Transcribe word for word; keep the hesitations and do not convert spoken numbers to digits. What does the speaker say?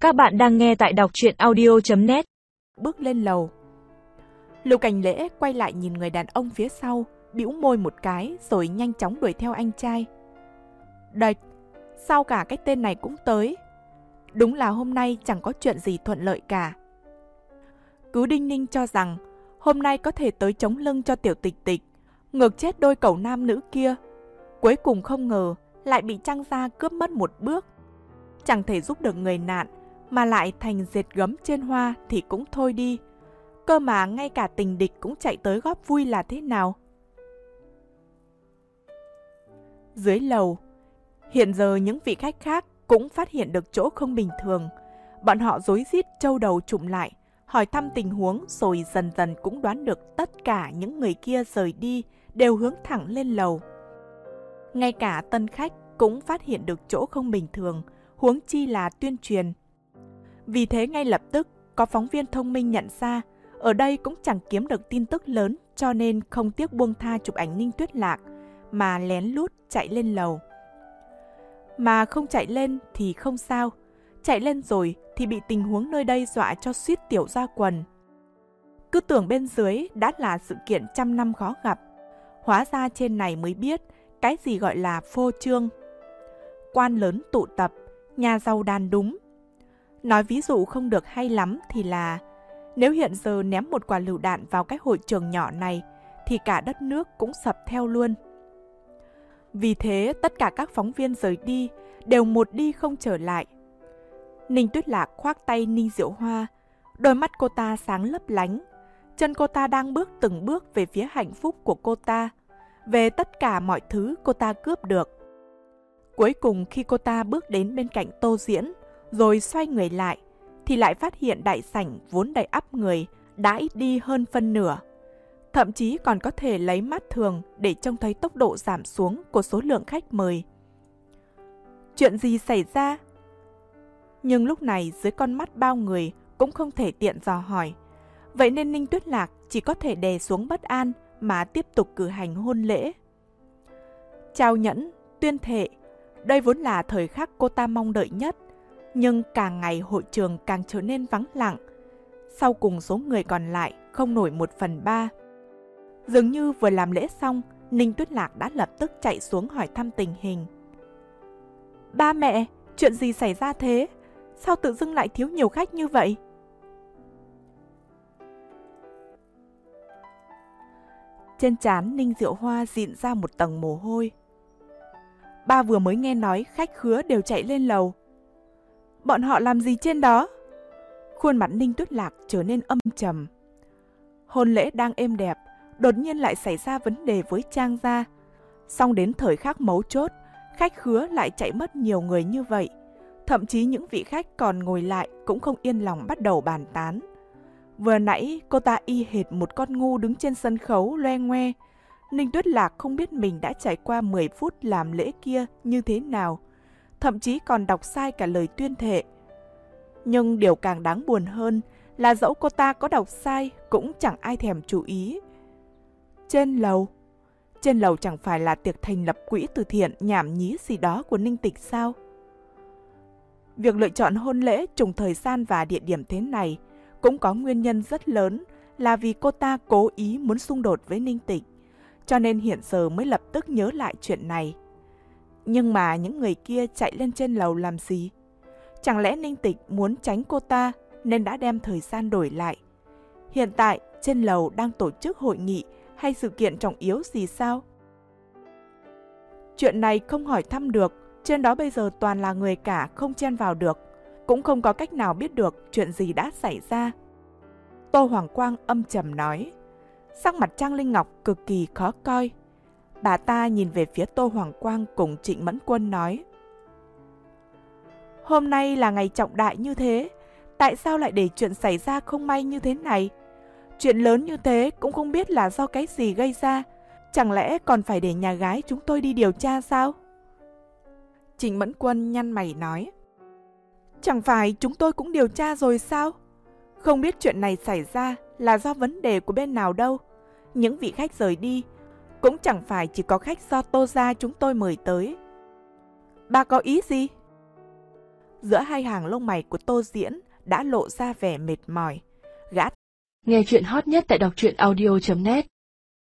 Các bạn đang nghe tại đọc truyện audio chấm net. Bước lên lầu. Lưu Cảnh Lễ quay lại nhìn người đàn ông phía sau, bĩu môi một cái rồi nhanh chóng đuổi theo anh trai. Đệch, sao cả cái tên này cũng tới? Đúng là hôm nay chẳng có chuyện gì thuận lợi cả. Cứ đinh ninh cho rằng hôm nay có thể tới chống lưng cho Tiểu Tịch Tịch, ngược chết đôi cẩu nam nữ kia. Cuối cùng không ngờ lại bị Trang gia cướp mất một bước. Chẳng thể giúp được người nạn, mà lại thành dệt gấm trên hoa thì cũng thôi đi. Cơ mà ngay cả tình địch cũng chạy tới góp vui là thế nào? Dưới lầu, hiện giờ những vị khách khác cũng phát hiện được chỗ không bình thường. Bọn họ rối rít trâu đầu trụm lại, hỏi thăm tình huống rồi dần dần cũng đoán được tất cả những người kia rời đi đều hướng thẳng lên lầu. Ngay cả tân khách cũng phát hiện được chỗ không bình thường, huống chi là tuyên truyền. Vì thế ngay lập tức có phóng viên thông minh nhận ra ở đây cũng chẳng kiếm được tin tức lớn, cho nên không tiếc buông tha chụp ảnh Ninh Tuyết Lạc mà lén lút chạy lên lầu. Mà không chạy lên thì không sao, chạy lên rồi thì bị tình huống nơi đây dọa cho suýt tiểu ra quần. Cứ tưởng bên dưới đã là sự kiện trăm năm khó gặp, hóa ra trên này mới biết cái gì gọi là phô trương. Quan lớn tụ tập, nhà giàu đàn đúng. Nói ví dụ không được hay lắm thì là nếu hiện giờ ném một quả lựu đạn vào cái hội trường nhỏ này thì cả đất nước cũng sập theo luôn. Vì thế tất cả các phóng viên rời đi đều một đi không trở lại. Ninh Tuyết Lạc khoác tay Ninh Diệu Hoa, đôi mắt cô ta sáng lấp lánh. Chân cô ta đang bước từng bước về phía hạnh phúc của cô ta, về tất cả mọi thứ cô ta cướp được. Cuối cùng khi cô ta bước đến bên cạnh Tô Diễn, rồi xoay người lại, thì lại phát hiện đại sảnh vốn đầy ắp người đã ít đi hơn phân nửa. Thậm chí còn có thể lấy mắt thường để trông thấy tốc độ giảm xuống của số lượng khách mời. Chuyện gì xảy ra? Nhưng lúc này dưới con mắt bao người cũng không thể tiện dò hỏi. Vậy nên Ninh Tuyết Lạc chỉ có thể đè xuống bất an mà tiếp tục cử hành hôn lễ. Trao nhẫn, tuyên thệ, đây vốn là thời khắc cô ta mong đợi nhất. Nhưng càng ngày hội trường càng trở nên vắng lặng. Sau cùng số người còn lại không nổi một phần ba. Dường như vừa làm lễ xong, Ninh Tuyết Lạc đã lập tức chạy xuống hỏi thăm tình hình. Ba mẹ, chuyện gì xảy ra thế? Sao tự dưng lại thiếu nhiều khách như vậy? Trên trán Ninh Diệu Hoa dịn ra một tầng mồ hôi. Ba vừa mới nghe nói khách khứa đều chạy lên lầu. Bọn họ làm gì trên đó? Khuôn mặt Ninh Tuyết Lạc trở nên âm trầm. Hôn lễ đang êm đẹp, đột nhiên lại xảy ra vấn đề với Trang gia. Xong đến thời khắc mấu chốt, khách khứa lại chạy mất nhiều người như vậy. Thậm chí những vị khách còn ngồi lại cũng không yên lòng bắt đầu bàn tán. Vừa nãy cô ta y hệt một con ngu đứng trên sân khấu loe ngoe. Ninh Tuyết Lạc không biết mình đã trải qua mười phút làm lễ kia như thế nào. Thậm chí còn đọc sai cả lời tuyên thệ. Nhưng điều càng đáng buồn hơn là dẫu cô ta có đọc sai cũng chẳng ai thèm chú ý. Trên lầu? Trên lầu chẳng phải là tiệc thành lập quỹ từ thiện nhảm nhí gì đó của Ninh Tịch sao? Việc lựa chọn hôn lễ trùng thời gian và địa điểm thế này cũng có nguyên nhân rất lớn là vì cô ta cố ý muốn xung đột với Ninh Tịch, cho nên hiện giờ mới lập tức nhớ lại chuyện này. Nhưng mà những người kia chạy lên trên lầu làm gì? Chẳng lẽ Ninh Tịch muốn tránh cô ta nên đã đem thời gian đổi lại? Hiện tại trên lầu đang tổ chức hội nghị hay sự kiện trọng yếu gì sao? Chuyện này không hỏi thăm được, trên đó bây giờ toàn là người cả, không chen vào được. Cũng không có cách nào biết được chuyện gì đã xảy ra. Tô Hoàng Quang âm trầm nói. Sắc mặt Trang Linh Ngọc cực kỳ khó coi. Bà ta nhìn về phía Tô Hoàng Quang cùng Trịnh Mẫn Quân nói. Hôm nay là ngày trọng đại như thế, tại sao lại để chuyện xảy ra không may như thế này? Chuyện lớn như thế cũng không biết là do cái gì gây ra, chẳng lẽ còn phải để nhà gái chúng tôi đi điều tra sao? Trịnh Mẫn Quân nhăn mày nói. Chẳng phải chúng tôi cũng điều tra rồi sao? Không biết chuyện này xảy ra là do vấn đề của bên nào đâu. Những vị khách rời đi cũng chẳng phải chỉ có khách do Tô gia chúng tôi mời tới. Bà có ý gì? giữa hai hàng lông mày của Tô Diễn đã lộ ra vẻ mệt mỏi. Gã Nghe chuyện hot nhất tại đọc truyện audio chấm net